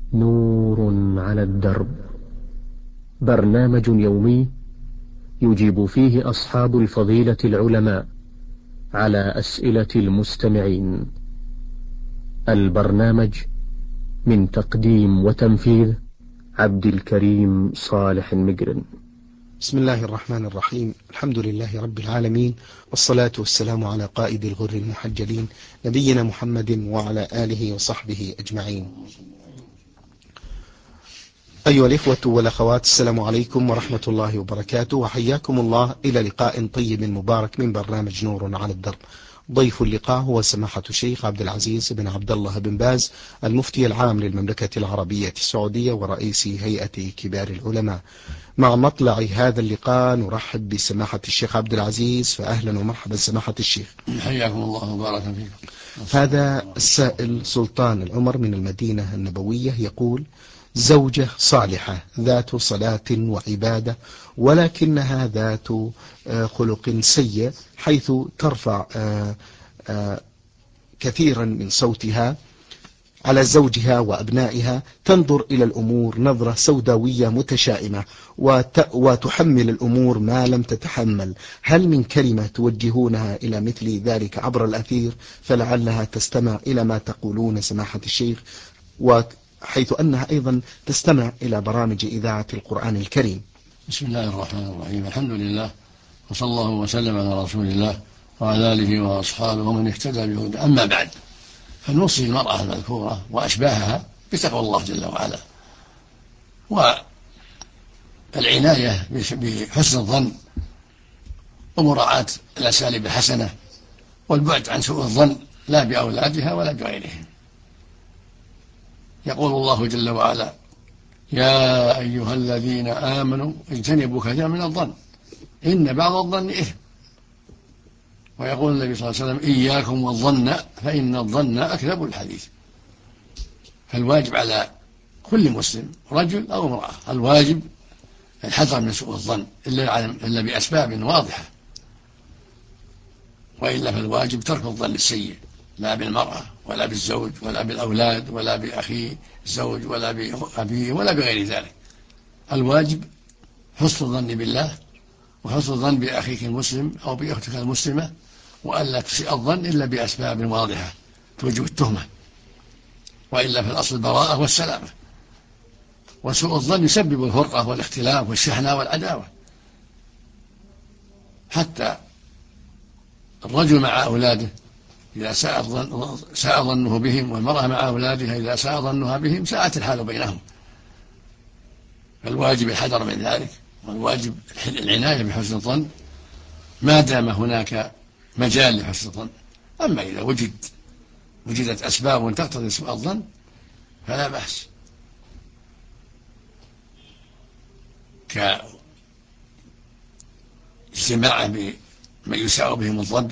نور على الدرب، برنامج يومي يجيب فيه أصحاب الفضيلة العلماء على أسئلة المستمعين. البرنامج من تقديم وتنفيذ عبد الكريم صالح المقرن. بسم الله الرحمن الرحيم. الحمد لله رب العالمين، والصلاة والسلام على قائد الغر المحجلين نبينا محمد وعلى آله وصحبه أجمعين. أيها الإخوة والأخوات، السلام عليكم ورحمة الله وبركاته، وحياكم الله إلى لقاء طيب مبارك من برنامج نور على الدرب. ضيف اللقاء هو سماحة الشيخ عبد العزيز بن عبد الله بن باز، المفتي العام للمملكة العربية السعودية ورئيس هيئة كبار العلماء. مع مطلع هذا اللقاء نرحب بسماحة الشيخ عبد العزيز، فأهلا ومرحبا سماحة الشيخ. حياكم الله وبارك فيكم. هذا السائل سلطان العمر من المدينة النبوية يقول: زوجة صالحة ذات صلاة وعبادة، ولكنها ذات خلق سيء، حيث ترفع كثيرا من صوتها على زوجها وأبنائها، تنظر إلى الأمور نظرة سوداوية متشائمة، وتحمل الأمور ما لم تتحمل. هل من كلمة توجهونها إلى مثل ذلك عبر الأثير فلعلها تستمع إلى ما تقولون سماحة الشيخ، وحيث أنها أيضا تستمع إلى برامج إذاعة القرآن الكريم؟ بسم الله الرحمن الرحيم. الحمد لله، وصلى الله وسلم على رسول الله وعلى آله وأصحابه ومن اهتدى بهداه. أما بعد، فنوصي المرأة المذكورة وأشباهها بتقوى الله جل وعلا، والعناية بحسن الظن ومراعاة الأساليب الحسنة، والبعد عن سوء الظن لا بأولادها ولا بغيرهم. يقول الله جل وعلا: يا أيها الذين آمنوا اجتنبوا كثيرا من الظن إن بعض الظن إثم. ويقول النبي صلى الله عليه وسلم: إياكم والظن فإن الظن أكذب الحديث. فالواجب على كل مسلم رجل أو امرأة، الواجب الحذر من سوء الظن إلا بأسباب واضحة، وإلا فالواجب ترك الظن السيء، لا بالمرأة ولا بالزوج ولا بالأولاد ولا بأخي الزوج ولا بأبيه ولا بغير ذلك. الواجب حسن الظن بالله، وحسن الظن بأخيك المسلم أو بأختك المسلمة، وألا تسيء الظن إلا بأسباب واضحة توجب التهمة، وإلا في الأصل البراءة والسلامة. وسوء الظن يسبب الفرقة والاختلاف والشحنة والعداوة. حتى الرجل مع أولاده إذا ساء ظنه بهم، والمرأة مع أولادها إذا ساء ظنها بهم ساءت الحال بينهم. فالواجب الحذر من ذلك، والواجب العناية بحسن الظن ما دام هناك مجال لحسن الظن. أما إذا وجدت أسباب تقتضي سوء الظن فلا بأس، كاجتماعه بمن يساء بهم الظن،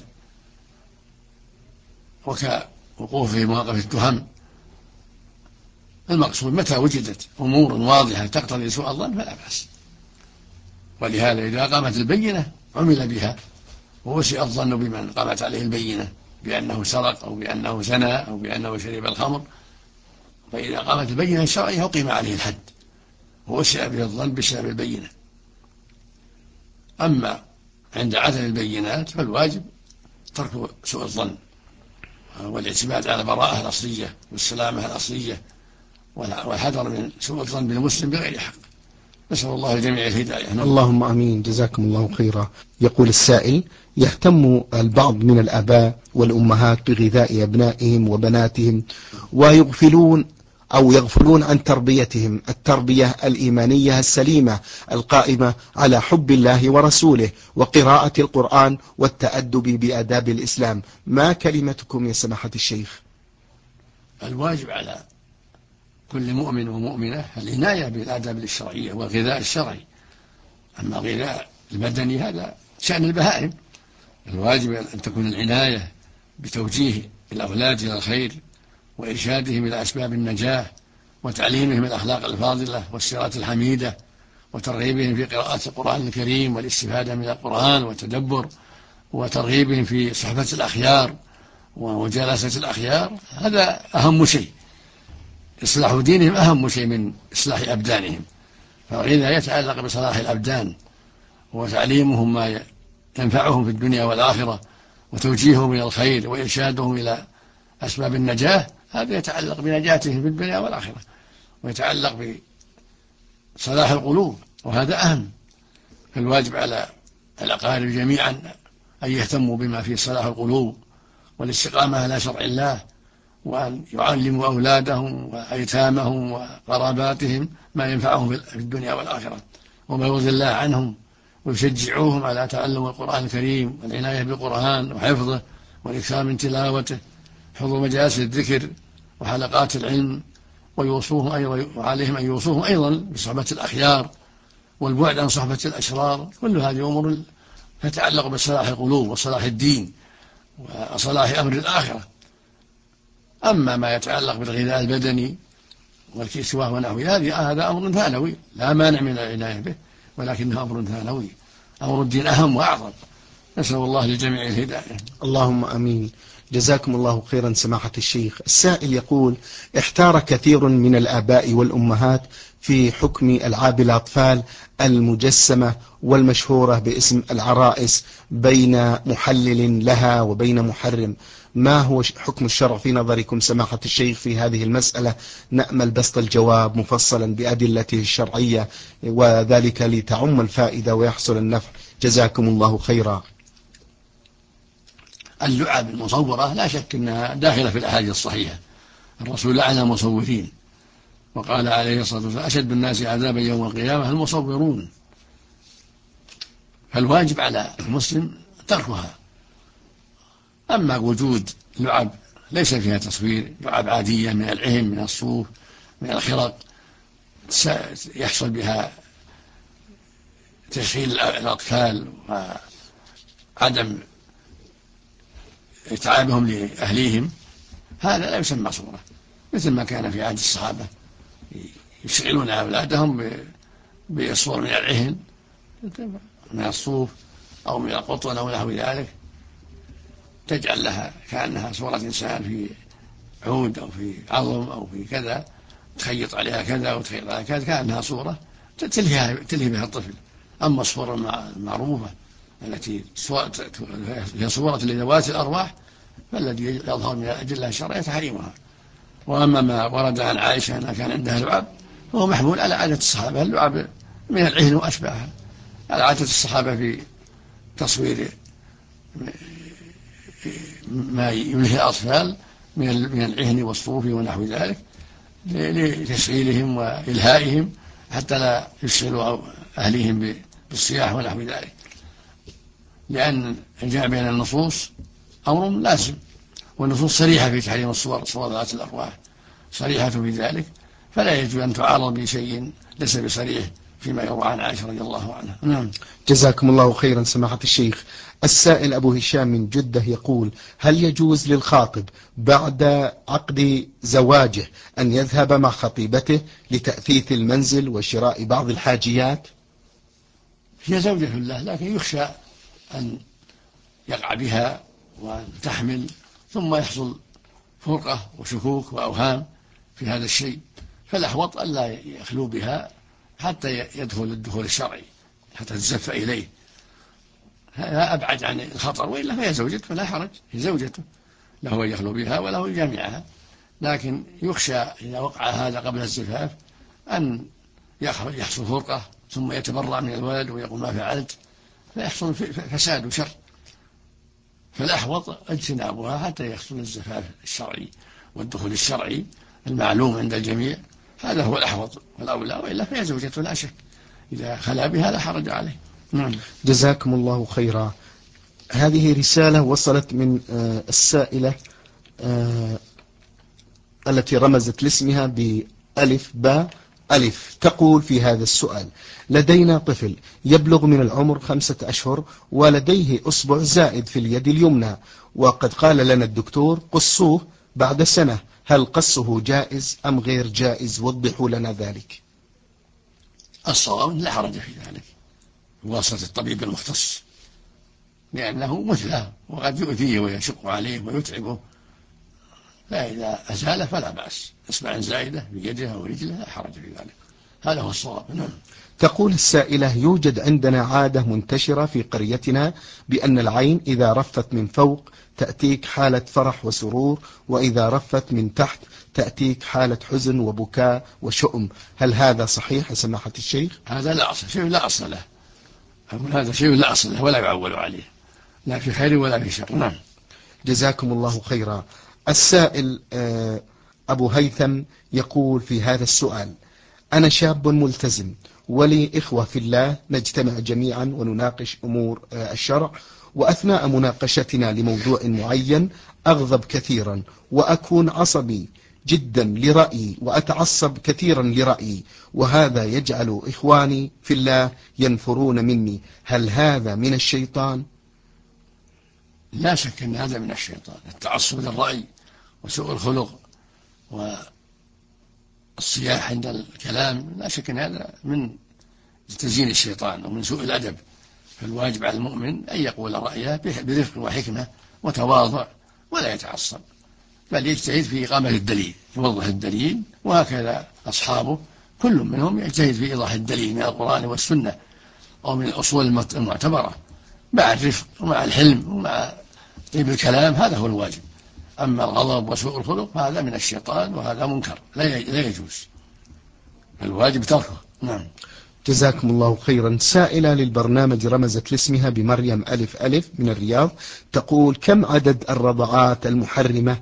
وكوقوفه في مواقف التهم. المقصود متى وجدت أمور واضحة تقتضي سوء الظن فلا بأس. ولهذا إذا قامت البينة عمل بها، ووسع الظن بمن قامت عليه البينة بأنه سرق أو بأنه زنى أو بأنه شرب الخمر، فإذا قامت البينة الشرعية أقيم عليه الحد ووسع به الظن بسبب البينة. أما عند عدم البينات فالواجب ترك سوء الظن والاعتماد على البراءة الأصلية والسلامة الأصلية، والحذر من سوء الظن بالمسلم بغير حق. نسأل الله الجميع الهداية. اللهم آمين، جزاكم الله خيرا. يقول السائل: يهتم البعض من الآباء والأمهات بغذاء أبنائهم وبناتهم، ويغفلون عن تربيتهم التربية الإيمانية السليمة القائمة على حب الله ورسوله وقراءة القرآن والتأدب بآداب الإسلام. ما كلمتكم يا سماحة الشيخ؟ الواجب على كل مؤمن ومؤمنة العناية بالآداب الشرعية والغذاء الشرعي. أما الغذاء البدني هذا شأن البهائم. الواجب أن تكون العناية بتوجيه الأولاد إلى الخير، وإرشادهم إلى أسباب النجاة، وتعليمهم الأخلاق الفاضلة والسيرات الحميدة، وترغيبهم في قراءة القرآن الكريم والاستفادة من القرآن والتدبر، وترغيبهم في صحبة الأخيار ومجالسة الأخيار. هذا أهم شيء. إصلاح دينهم أهم شيء من إصلاح أبدانهم، فإذا يتعلق بصلاح الأبدان وتعليمهم ما ينفعهم في الدنيا والآخرة وتوجيههم إلى الخير وإرشادهم إلى أسباب النجاة، هذا يتعلق بنجاتهم في الدنيا والآخرة، ويتعلق بصلاح القلوب، وهذا أهم. فالواجب على الأقارب جميعا أن يهتموا بما فيه صلاح القلوب والاستقامة على شرع الله، وأن يعلموا أولادهم وأيتامهم وقراباتهم ما ينفعهم في الدنيا والآخرة وما يرضي الله عنهم، ويشجعوهم على تعلم القرآن الكريم والعناية بالقرآن وحفظه والإكثار من تلاوته، حضور مجالس الذكر وحلقات العلم، ويوصوهم أيضا وعليهم أن يوصوهم أيضا بصحبة الأخيار والبعد عن صحبة الأشرار. كل هذه أمور تتعلق بصلاح القلوب وصلاح الدين وصلاح أمر الآخرة. أما ما يتعلق بالغذاء البدني والكسوة ونحو هذا أمر ثانوي لا مانع من العناية به، ولكنه أمر ثانوي. أمر الدين أهم وأعظم. نسأل الله للجميع الهداية. اللهم أمين. جزاكم الله خيرا سماحة الشيخ. السائل يقول: احتار كثير من الآباء والأمهات في حكم ألعاب الأطفال المجسمة والمشهورة باسم العرائس بين محلل لها وبين محرم، ما هو حكم الشرع في نظركم سماحة الشيخ في هذه المسألة؟ نأمل بسط الجواب مفصلا بأدلته الشرعية، وذلك لتعم الفائدة ويحصل النفع. جزاكم الله خيرا. اللعب المصورة لا شك أنها داخلة في الأحاديث الصحيحة. الرسول لعن المصورين وقال عليه الصلاة والسلام: أشد الناس عذابا يوم القيامة المصورون. فالواجب على المسلم تركها. أما وجود لعب ليس فيها تصوير، لعب عادية من العهن من الصوف من الخرق يحصل بها تشغيل الأطفال وعدم إتعابهم لأهليهم، هذا لا يسمى صورة، مثل ما كان في عهد الصحابة يشغلون أولادهم بالصور من العهن من الصوف أو من القطن أو نحو ذلك، تجعل لها كأنها صورة إنسان في عود أو في عظم أو في كذا، تخيط عليها كذا وتخيط عليها كذا، كأنها صورة تلهي بها الطفل. أما الصورة المعروفة التي هي صورة لذوات الأرواح فالذي يظهر من الأدلة الشرعية تحريمها. وأما ما ورد عن عائشة أنها كان عندها لعب فهو محمول على عادة الصحابة، اللعب من العهن وأشباهها، على عادة الصحابة في تصوير ما يلهي الأطفال من العهن والصوف ونحو ذلك لتشغيلهم وإلهائهم حتى لا يشغلوا أهليهم بالصياح ونحو ذلك، لأن الجمع بين النصوص أمر لازم، والنصوص صريحة في تحريم الصور، صور ذات الأرواح صريحة في ذلك، فلا يجب أن تعارض بشيء ليس بصريح فيما يروى عن عائشة رضي الله عنها. نعم. جزاكم الله خيرا سماحة الشيخ. السائل أبو هشام من جدة يقول: هل يجوز للخاطب بعد عقد زواجه أن يذهب مع خطيبته لتأثيث المنزل وشراء بعض الحاجيات؟ هي زوجة الله، لكن يخشى أن يقع بها وأن تحمل ثم يحصل فرقة وشكوك وأوهام في هذا الشيء، فالأحوط ألا يخلو بها حتى يدخل الدخول الشرعي، حتى تزف إليه، هذا أبعد عن الخطر. وإلا فهي زوجته فلا حرج، هي زوجته له أن يخلو بها وله يجامعها، لكن يخشى إذا وقع هذا قبل الزفاف أن يحصل فرقة ثم يتبرع من الولد ويقول ما فعلت، فيحصل فساد وشر، فالأحوط اجتنابها حتى يحصل الزفاف الشرعي والدخول الشرعي المعلوم عند الجميع، هذا هو الأحوط والأولى. وإلا فهي زوجته لا شك، إذا خلا بها لا حرج عليه. نعم. جزاكم الله خيرا. هذه رسالة وصلت من السائلة التي رمزت لاسمها بألف باء ألف، تقول في هذا السؤال: لدينا طفل يبلغ من العمر 5 أشهر ولديه أصبع زائد في اليد اليمنى، وقد قال لنا الدكتور قصوه بعد سنة، هل قصه جائز أم غير جائز؟ وضحوا لنا ذلك. الصواب لا حرج في ذلك بواسطة الطبيب المختص، لأنه مثله وقد يؤذيه ويشق عليه ويتعبه، فإذا أزال فلا بأس، إصبع زائدة بيده أو رجله لا حرج في ذلك، هذا هو الصواب. نعم. تقول السائلة: يوجد عندنا عادة منتشرة في قريتنا بأن العين إذا رفت من فوق تأتيك حالة فرح وسرور، وإذا رفت من تحت تأتيك حالة حزن وبكاء وشؤم، هل هذا صحيح يا سماحة الشيخ؟ هذا لا أصل، شيء لا أصل له، أقول هذا شيء لا أصل له ولا يعول عليه، لا في خير ولا في شر. نعم. جزاكم الله خيرا. السائل أبو هيثم يقول في هذا السؤال: أنا شاب ملتزم ولي إخوة في الله، نجتمع جميعا ونناقش أمور الشرع، وأثناء مناقشتنا لموضوع معين أغضب كثيرا وأكون عصبي جدا لرأيي وأتعصب كثيرا لرأيي، وهذا يجعل إخواني في الله ينفرون مني، هل هذا من الشيطان؟ لا شك أن هذا من الشيطان، التعصب للرأي وسوء الخلق والصياح عند الكلام، لا شك أن هذا من تزيين الشيطان ومن سوء الأدب. فالواجب على المؤمن أن يقول رأيه برفق وحكمة وتواضع ولا يتعصب، بل يجتهد في إقامة الدليل، يوضح الدليل، وهكذا أصحابه كل منهم يجتهد في إيضاح الدليل من القرآن والسنة أو من الأصول المعتبرة مع الرفق ومع الحلم ومع طيب الكلام، هذا هو الواجب. أما الغضب وسوء الخلق فهذا من الشيطان وهذا منكر لا يجوز، الواجب تركه. نعم. جزاكم الله خيرا. سائلة للبرنامج رمزت لاسمها بمريم ألف ألف من الرياض، تقول: كم عدد الرضعات المحرمة؟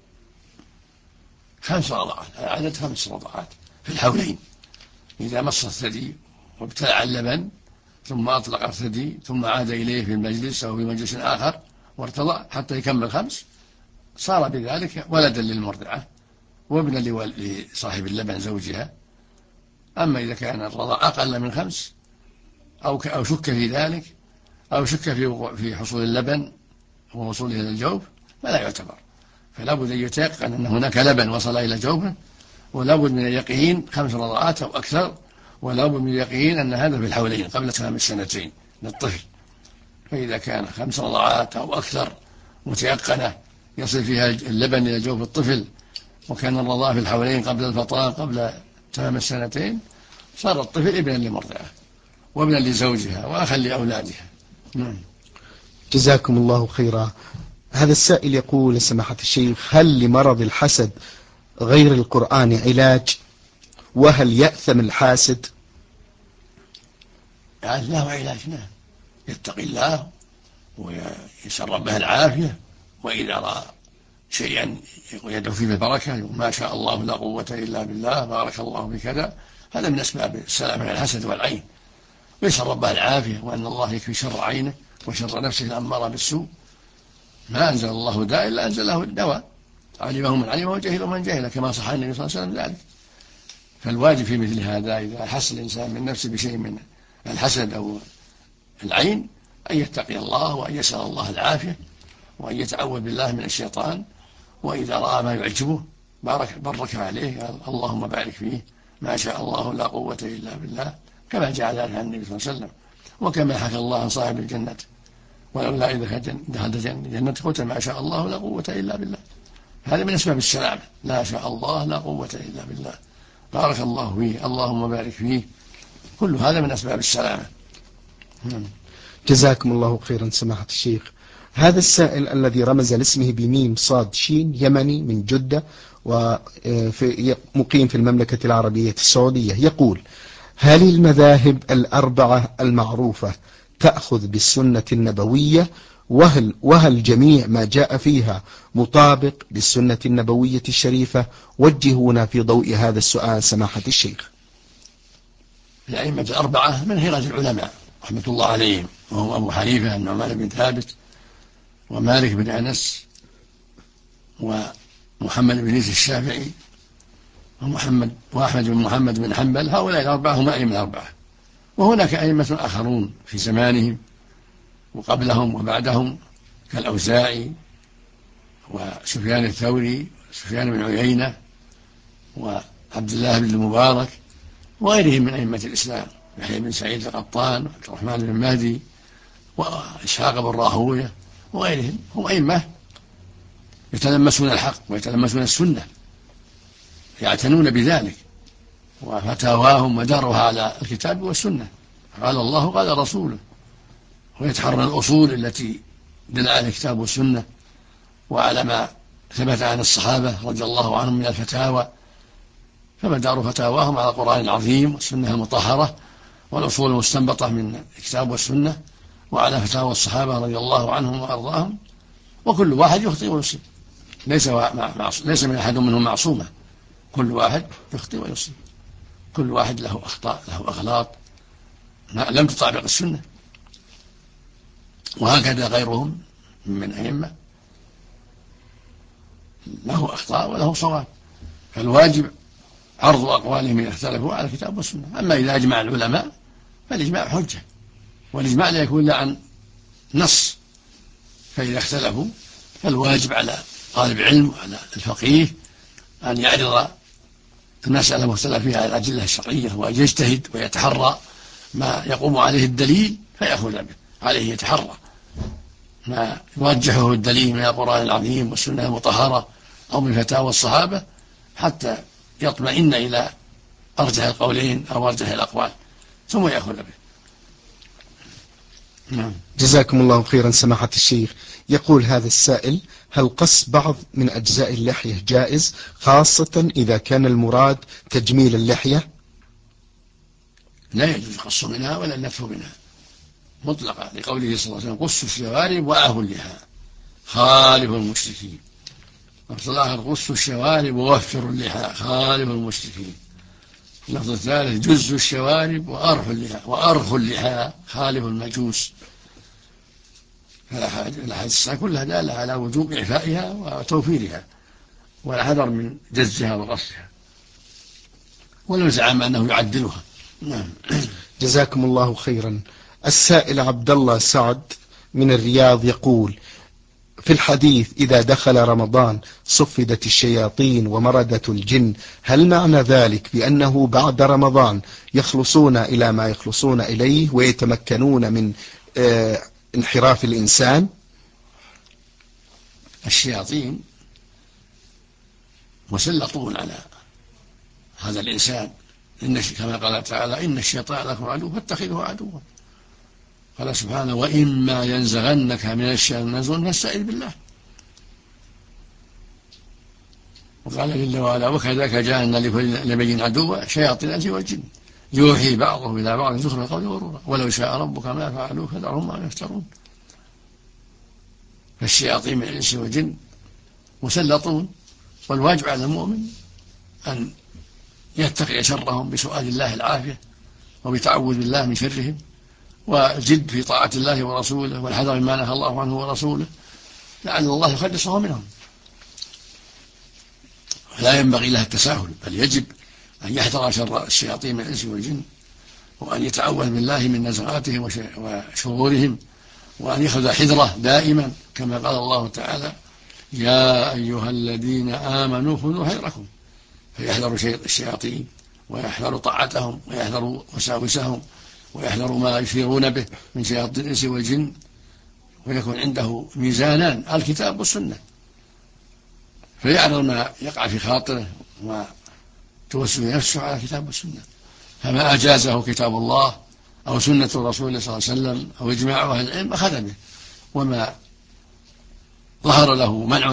5 رضعات، عدد 5 رضعات في الحولين، إذا مص الثدي وابتلع اللبن ثم أطلق الثدي ثم عاد إليه في المجلس أو في مجلس آخر وارتضع حتى يكمل 5، صار بذلك ولدا للمرضعة وابنا لصاحب اللبن زوجها. أما إذا كان الرضع أقل من 5 أو شك في ذلك أو شك في حصول اللبن ووصوله إلى الجوف فلا يعتبر، فلا بد أن يتيقن أن هناك لبن وصل إلى جوفه، ولا بد من اليقين 5 رضعات أو أكثر، ولا بد من اليقين أن هذا في الحولين قبل تمام 2 للطفل. فإذا كان 5 رضعات أو أكثر متيقنة يصل فيها اللبن إلى جوف الطفل، وكان الرضاع في الحولين قبل الفطام قبل تمام 2 صار الطفل ابنا لمرضعه وابنا لزوجها وأخا لأولادها. جزاكم الله خيرا. هذا السائل يقول: سماحة الشيخ، هل لمرض الحسد غير القرآن علاج؟ وهل يأثم الحاسد؟ له علاج، نعم، يتقي الله ويسأل ربه العافية، وإذا رأى شيئا يدعو فيه بالبركة، ما شاء الله لا قوة إلا بالله، بارك الله بكذا، هذا من أسباب السلام من الحسد والعين، ويسأل ربه العافية وأن الله يكفي شر عينه وشر نفسه الأمارة بالسوء. ما أنزل الله داء إلا أنزل له الدواء، علمه من علمه وجهله من جهله، كما صح النبي صلى الله عليه وسلم ذلك. فالواجب في مثل هذا إذا حس الإنسان من نفسه بشيء من الحسد أو العين أن يتقي الله وأن يسأل الله العافية وأن يتعوذ بالله من الشيطان، وإذا رأى ما يعجبه برك عليه، قال اللهم بارك فيه، ما شاء الله لا قوة إلا بالله، كما جاء ذلك عن النبي صلى الله عليه وسلم، وكما حكى الله عن صاحب الجنة: ولولا إذا دخلت جنة قلت ما شاء الله لا قوة إلا بالله. هذا من أسباب السلامة، لا شاء الله لا قوة إلا بالله، بارك الله فيه، اللهم بارك فيه، كل هذا من أسباب السلامة. جزاكم الله خيرا سماحة الشيخ. هذا السائل الذي رمز لاسمه بميم صاد شين يمني من جدة ومقيم في المملكة العربية السعودية، يقول: هل المذاهب الأربعة المعروفة تأخذ بالسنة النبوية؟ وهل جميع ما جاء فيها مطابق للسنة النبوية الشريفة؟ وجهونا في ضوء هذا السؤال سماحة الشيخ. الأئمة الأربعة من هيئة العلماء رحمة الله عليهم، وهم أبو حنيفة النعمان بن ثابت ومالك بن أنس ومحمد بن إدريس الشافعي وأحمد بن محمد بن حنبل، هؤلاء الأربعة هم أئمة الأربعة. وهناك أئمة آخرون في زمانهم وقبلهم وبعدهم كالأوزاعي وسفيان الثوري وسفيان بن عيينة وعبد الله بن المبارك وغيرهم من أئمة الإسلام، يحيى بن سعيد القطان وعبد الرحمن بن مهدي وإسحاق بن راهوية وغيرهم، هم أئمة يتلمسون الحق ويتلمسون السنة، يعتنون بذلك، وفتاواهم مدارها على الكتاب والسنة، قال الله قال رسوله، ويتحرى الأصول التي دل على الكتاب والسنة وعلى ما ثبت عن الصحابة رضي الله عنهم من الفتاوى، فمدار فتاواهم على القرآن العظيم والسنة المطهرة والأصول المستنبطة من الكتاب والسنة، وعلى فتاوى الصحابة رضي الله عنهم وأرضاهم. وكل واحد يخطئ ويصيب، ليس من أحد منهم معصومة، كل واحد يخطئ ويصيب، كل واحد له أخطاء، له أغلاط لم تطابق السنة. وهكذا غيرهم من أئمة له أخطاء وله صواب، فالواجب عرض أقوالهم إذا اختلفوا على الكتاب والسنة. أما إذا أجمع العلماء فالإجماع حجة، والإجماع لا يكون إلا عن نص، فإذا اختلفوا فالواجب على طالب علم وعلى الفقيه أن يعرض المسألة المختلف فيها على الأدلة الشرعية، وأن يجتهد ويتحرى ما يقوم عليه الدليل فيأخذ به، عليه يتحرى ما يوجهه الدليل من القرآن العظيم والسنة المطهرة أو من فتاوى الصحابة، حتى يطمئن إلى أرجح القولين أو أرجح الأقوال ثم يأخذ به. نعم. جزاكم الله خيرا سماحة الشيخ. يقول هذا السائل: هل قص بعض من أجزاء اللحية جائز، خاصة إذا كان المراد تجميل اللحية؟ لا يجوز قص منها ولا النتف منها مطلقا، لقوله صلى الله عليه وسلم: قصوا الشوارب وأعفوا اللحى خالفوا المشركين. لفظ الآخر: قصوا الشوارب ووفروا اللحى خالفوا المشركين. اللفظ الثالث: جزوا الشوارب وأرخوا اللحى خالفوا المجوس. فالأحاديث كلها دالة على وجوب إعفائها وتوفيرها والحذر من جزها وقصها، ولو زعم أنه يعدلها. نعم. جزاكم الله خيرا. السائل عبد الله سعد من الرياض يقول: في الحديث إذا دخل رمضان صفدت الشياطين ومردت الجن، هل معنى ذلك بأنه بعد رمضان يخلصون إلى ما يخلصون إليه ويتمكنون من انحراف الإنسان؟ الشياطين مسلطون على هذا الإنسان، كما قال تعالى: إن الشيطان لكم عدو فاتخذوه عدوا. قال سبحانه: وإما ينزغنك من الشيطان نزغ فاستعذ بالله. وقال جل وعلا: وكذلك جعلنا لكل نبي عدوا شياطين الإنس والجن يوحي بعضهم إلى بعض زخرف القول غرورا ولو شاء ربك ما فعلوه فذرهم ما يفترون. فالشياطين من الإنس والجن مسلطون، والواجب على المؤمن أن يتقي شرهم بسؤال الله العافية وبتعوذ بالله من شرهم، وجد في طاعة الله ورسوله والحذر مما نهى الله عنه ورسوله، لعل الله يخلصه منهم. لا ينبغي له التساهل، بل يجب أن يحذر شر الشياطين من الإنس والجن، وأن يتعوذ بالله من نزغاتهم وشرورهم، وأن يأخذ حذره دائما، كما قال الله تعالى: يا أيها الذين آمنوا خذوا حذركم. فيحذر الشياطين ويحذر طاعتهم ويحذر وساوسهم ويحذر ما يشيرون به من شياطين الإنس والجن، ويكون عنده ميزانان: الكتاب والسنة، فيعرض ما يقع في خاطره وتوسل نفسه على الكتاب والسنة، فما أجازه كتاب الله أو سنة الرسول صلى الله عليه وسلم أو إجماع أهل العلم أخذ به، وما ظهر له منع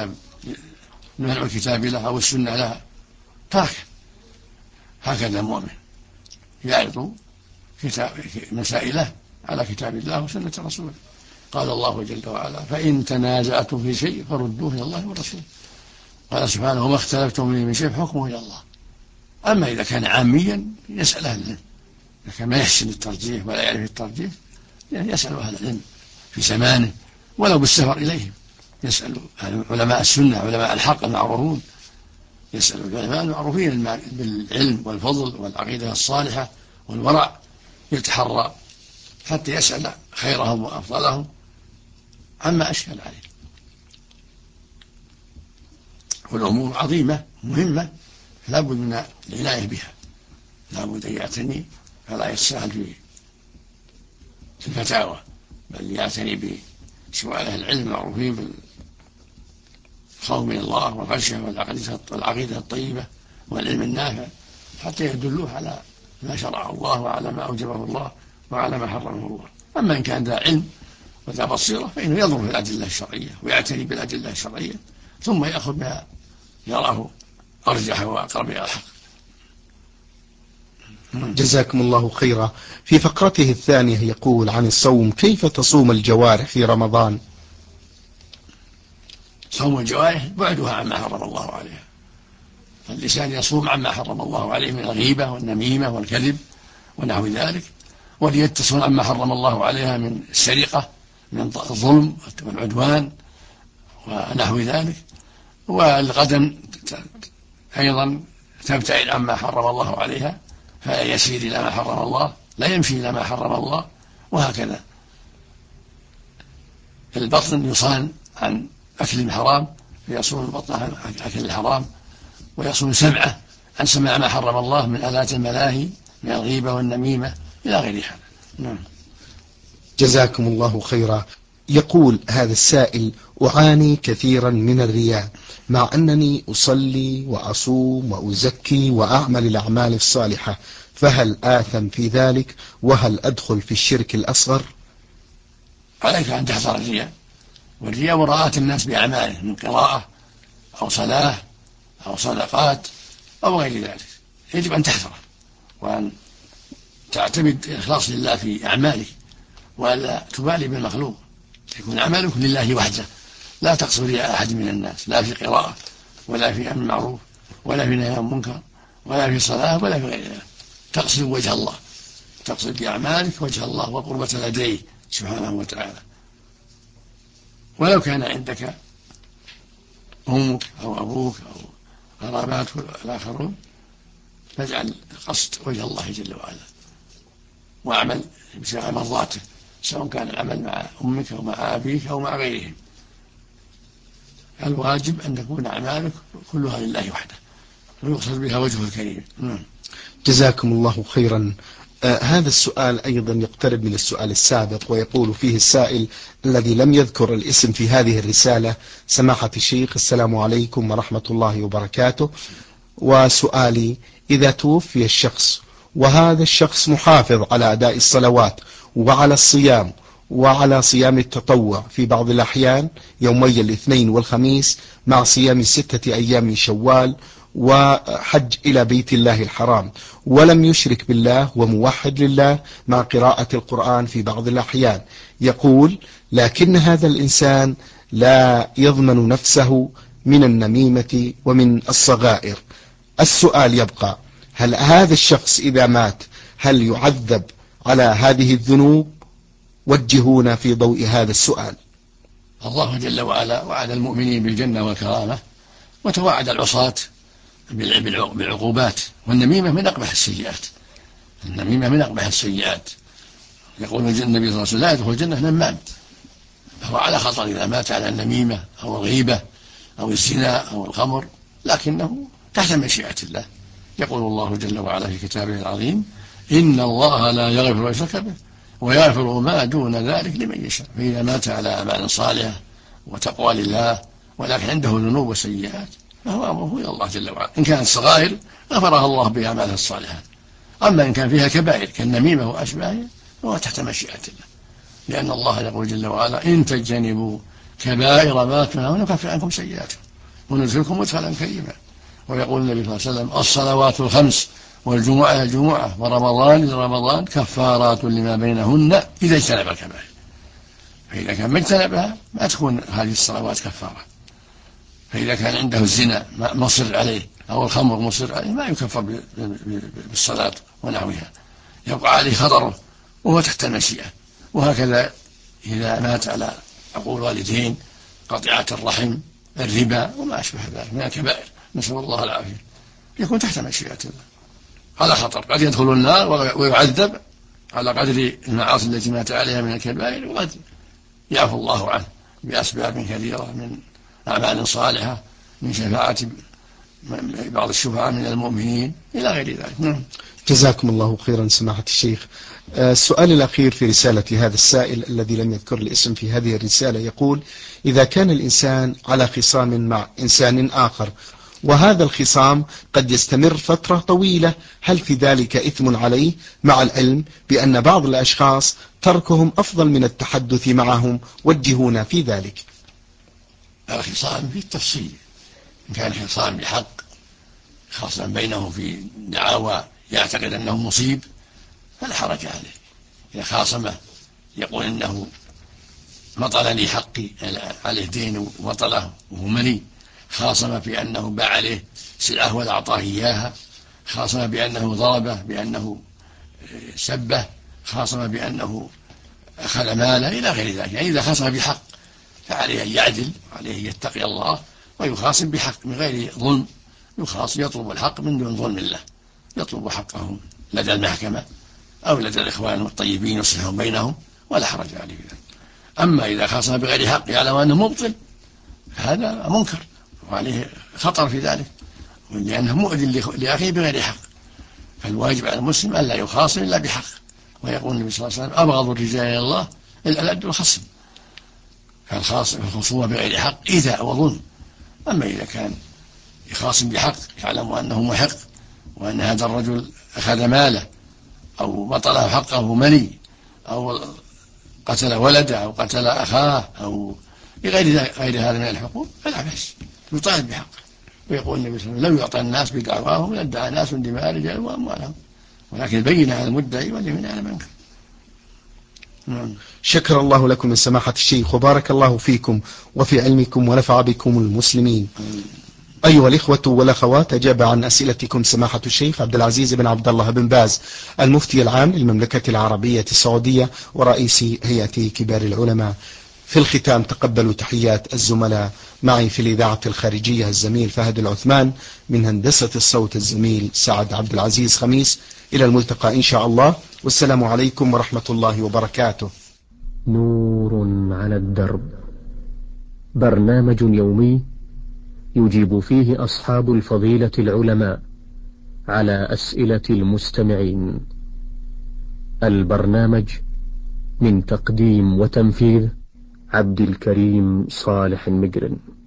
الكتاب له أو السنة لها ترك. هكذا المؤمن يعرض مسائله على كتاب الله وسنة رسوله. قال الله جل وعلا: فإن تنازعتم في شيء فردوه إلى الله والرسول. قال سبحانه: وما اختلفتم من شيء فحكمه إلى الله. أما إذا كان عاميا يسأل أهل العلم، إذا كان ما يحسن الترجيح ولا يعرف الترجيح يسأل أهل العلم في زمانه ولو بالسفر إليهم، يسأل علماء السنة علماء الحق المعروفون، يسأل العلماء المعروفين بالعلم والفضل والعقيدة الصالحة والورع، يتحرى حتى يسأل خيرهم وأفضلهم عما أشكل عليه. والأمور عظيمة مهمة لا بد من العناية بها، لا بد أن يعتني، فلا يتساهل في الفتاوى، بل يعتني بسؤال أهل العلم المعروفين الخوف من الله والخشية والعقيدة الطيبة والعلم النافع، حتى يدلوه على ما شرعه الله وعلى ما أوجبه الله وعلى ما حرمه الله. أما إن كان ذا علم وذا بصيرة فإنه ينظر في الأدلة الشرعية ويعتني بالأدلة الشرعية ثم يأخذ بها يراه أرجح وأقرب إلى الحق. جزاكم الله خيرا. في فقرته الثانية يقول عن الصوم: كيف تصوم الجوارح في رمضان؟ صوم الجوارح بعدها عما حرم الله عليها، فاللسان يصوم عما حرم الله عليه من الغيبة والنميمة والكذب ونحو ذلك، واليد تصوم عما حرم الله عليها من السرقة من الظلم والعدوان ونحو ذلك، والقدم أيضا تبتعد عما حرم الله عليها فلا يسير إلى ما حرم الله، لا يمشي إلى ما حرم الله، وهكذا. البطن يصان عن أكل الحرام فيصون البطن عن أكل الحرام، ويصون سمعه عن سماع ما حرم الله من آلات الملاهي من الغيبة والنميمة إلى غيرها. نعم. جزاكم الله خيرا. يقول هذا السائل: أعاني كثيرا من الرياء مع أنني أصلي وأصوم وأزكي وأعمل الأعمال الصالحة، فهل آثم في ذلك؟ وهل أدخل في الشرك الأصغر؟ عليك أن تحذر الرياء، والرياء مراءة الناس بأعماله من قراءة أو صلاة أو صدقات أو غير ذلك، يجب أن تحذره وأن تعتمد الإخلاص لله في أعمالك ولا تبالي بالمخلوق، يكون عملك لله وحده، لا تقصد رياء أحد من الناس، لا في قراءة ولا في أمر معروف ولا في نهي عن منكر ولا في صلاة ولا في غير ذلك، تقصد وجه الله، تقصد بأعمالك وجه الله وقربة لديه سبحانه وتعالى. ولو كان عندك أمك أو أبوك أو قراباتك الآخرون فاجعل قصد وجه الله جل وعلا واعمل ابتغاء مرضاته، سواء كان العمل مع أمك أو مع أبيك أو مع غيرهم. الواجب أن تكون أعمالك كلها لله وحده ويقصد بها وجهه الكريم. جزاكم الله خيرا. هذا السؤال أيضا يقترب من السؤال السابق، ويقول فيه السائل الذي لم يذكر الاسم في هذه الرسالة: سماحة الشيخ، السلام عليكم ورحمة الله وبركاته، وسؤالي: إذا توفي الشخص وهذا الشخص محافظ على أداء الصلوات وعلى الصيام وعلى صيام التطوع في بعض الأحيان يومي الاثنين والخميس مع صيام 6 أيام من شوال وحج إلى بيت الله الحرام، ولم يشرك بالله وموحد لله مع قراءة القرآن في بعض الأحيان، يقول: لكن هذا الإنسان لا يضمن نفسه من النميمة ومن الصغائر. السؤال يبقى: هل هذا الشخص إذا مات هل يعذب على هذه الذنوب؟ وجهونا في ضوء هذا السؤال. الله جل وعلا وعد المؤمنين بالجنة والكرامة، وتوعد العصاة بالعقوبات، والنميمة من أقبح السيئات، النميمة من أقبح السيئات. يقول النبي صلى الله عليه وسلم: لا يدخل الجنة نمام، فهو على خطر إذا مات على النميمة أو الغيبة أو الزنا أو الخمر، لكنه تحت مشيئة الله. يقول الله جل وعلا في كتابه العظيم: إن الله لا يغفر أن يشرك به ويغفر ما دون ذلك لمن يشاء. فإذا مات على أعمال صالحة وتقوى لله ولكن عنده ذنوب وسيئات فهو أمره إلى الله جل وعلا. إن كانت صغائر غفرها الله بأعمالها الصالحات، أما إن كان فيها كبائر كالنميمة وأشباهها فهو تحت مشيئة الله، لأن الله يقول جل وعلا: إن تجتنبوا كبائر ما تنهون نكفر عنكم سيئاتكم وندخلكم مدخلا كريما. ويقول النبي صلى الله عليه وسلم: الصلوات الخمس والجمعة إلى الجمعة ورمضان إلى رمضان كفارات لما بينهن إذا اجتنب الكبائر. فإذا كان ما اجتنبها ما تكون هذه الصلوات كفارة. فإذا كان عنده الزنا مصر عليه أو الخمر مصر عليه ما يكفر بالصلاة ونحوها، يبقى عليه خطره وهو تحت المشيئة. وهكذا إذا مات على عقول والدين، قطيعة الرحم، الربا وما أشبه ذلك من الكبائر، نسأل الله العافية، يكون تحت مشيئة الله، على خطر، قد يدخل النار ويعذب على قدر المعاصي التي مات عليها من الكبائر، وقد يعفو الله عنه بأسباب كثيرة من أعمال صالحة، من شفاعة بعض الشفعاء من المؤمنين إلى غير ذلك. نعم. جزاكم الله خيرا سماحة الشيخ. السؤال الأخير في رسالة هذا السائل الذي لم يذكر الاسم في هذه الرسالة يقول: إذا كان الإنسان على خصام مع إنسان آخر وهذا الخصام قد يستمر فترة طويلة، هل في ذلك إثم عليه مع العلم بأن بعض الأشخاص تركهم أفضل من التحدث معهم؟ وجهونا في ذلك. الخصام في التفصيل، إن كان خصام بحق خاصة بينه في دعاوى يعتقد أنه مصيب فلا حرج عليه. إذا خاصمه يقول إنه مطل لي حقي، عليه دين ومطله وهو مني، خاصم في أنه باع عليه سلعة ولا أعطاه إياها، خاصم بأنه ضربه، بأنه سبه، خاصم بأنه أخذ ماله إلى غير ذلك. يعني إذا خاصم بحق فعليه أن يعدل، عليه أن يتقي الله ويخاصم بحق من غير ظلم، يخاصم يطلب الحق من دون ظلم الله، يطلب حقه لدى المحكمة أو لدى الإخوان الطيبين يصلحون بينهم ولا حرج عليه. أما إذا خاصم بغير حق يعلم أنه مبطل هذا منكر وعليه خطر في ذلك، لأنه مؤذن لأخيه بغير حق. فالواجب على المسلم ألا يخاصم إلا بحق. ويقول النبي صلى الله عليه وسلم: أبغض الرجال إلى الله الألد والخصم. فالخصومة بغير حق إيذاء وظلم. أما إذا كان يخاصم بحق يعلم أنه محق وأن هذا الرجل أخذ ماله أو بطله حقه مني أو قتل ولده أو قتل أخاه أو غير هذا من الحقوق فلا بأس، يطالب بحقه. ويقول النبي صلى الله عليه وسلم: لو يعطى الناس بدعواهم لادعى ناس دماء رجال وأموالهم، ولكن بين على المدعي واليمين على المنكر. شكر الله لكم من سماحة الشيخ وبارك الله فيكم وفي علمكم ونفع بكم المسلمين. أيها الإخوة والأخوات، أجاب عن أسئلتكم سماحة الشيخ عبد العزيز بن عبد الله بن باز، المفتي العام للمملكة العربية السعودية ورئيس هيئة كبار العلماء. في الختام تقبلوا تحيات الزملاء، معي في الإذاعة الخارجية الزميل فهد العثمان، من هندسة الصوت الزميل سعد عبد العزيز خميس. إلى الملتقى إن شاء الله، والسلام عليكم ورحمة الله وبركاته. نور على الدرب، برنامج يومي يجيب فيه أصحاب الفضيلة العلماء على أسئلة المستمعين. البرنامج من تقديم وتنفيذ عبد الكريم صالح مجرن.